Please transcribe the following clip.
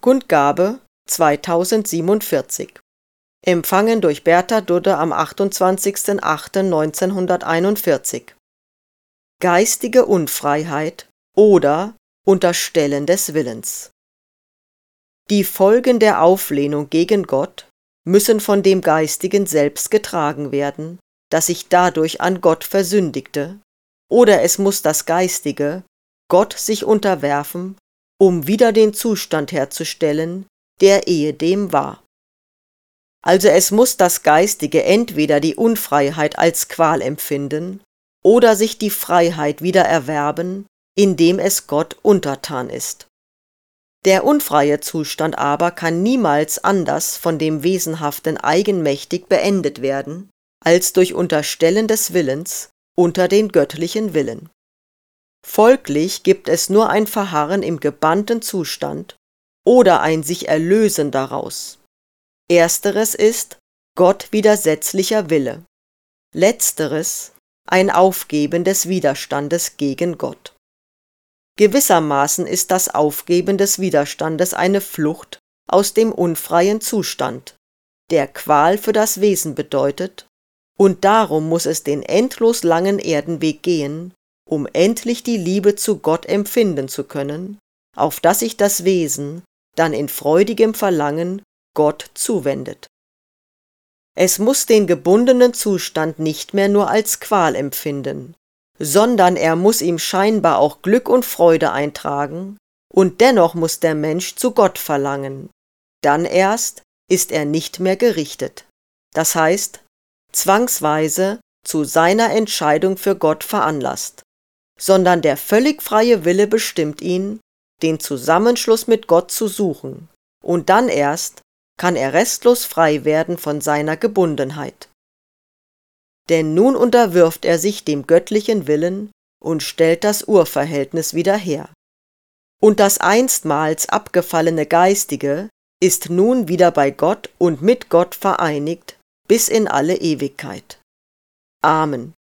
Kundgabe 2047. Empfangen durch Bertha Dudde am 28.08.1941. Geistige Unfreiheit oder Unterstellen des Willens. Die Folgen der Auflehnung gegen Gott müssen von dem Geistigen selbst getragen werden, das sich dadurch an Gott versündigte, oder es muss das Geistige Gott sich unterwerfen, um wieder den Zustand herzustellen, der ehedem war. Also es muss das Geistige entweder die Unfreiheit als Qual empfinden oder sich die Freiheit wieder erwerben, indem es Gott untertan ist. Der unfreie Zustand aber kann niemals anders von dem Wesenhaften eigenmächtig beendet werden, als durch Unterstellen des Willens unter den göttlichen Willen. Folglich gibt es nur ein Verharren im gebannten Zustand oder ein sich Erlösen daraus. Ersteres ist Gott widersetzlicher Wille, letzteres ein Aufgeben des Widerstandes gegen Gott. Gewissermaßen ist das Aufgeben des Widerstandes eine Flucht aus dem unfreien Zustand, der Qual für das Wesen bedeutet, und darum muss es den endlos langen Erdenweg gehen, um endlich die Liebe zu Gott empfinden zu können, auf dass sich das Wesen dann in freudigem Verlangen Gott zuwendet. Es muss den gebundenen Zustand nicht mehr nur als Qual empfinden, sondern er muss ihm scheinbar auch Glück und Freude eintragen, und dennoch muss der Mensch zu Gott verlangen. Dann erst ist er nicht mehr gerichtet, das heißt, zwangsweise zu seiner Entscheidung für Gott veranlasst, sondern der völlig freie Wille bestimmt ihn, den Zusammenschluss mit Gott zu suchen, und dann erst kann er restlos frei werden von seiner Gebundenheit. Denn nun unterwirft er sich dem göttlichen Willen und stellt das Urverhältnis wieder her. Und das einstmals abgefallene Geistige ist nun wieder bei Gott und mit Gott vereinigt bis in alle Ewigkeit. Amen.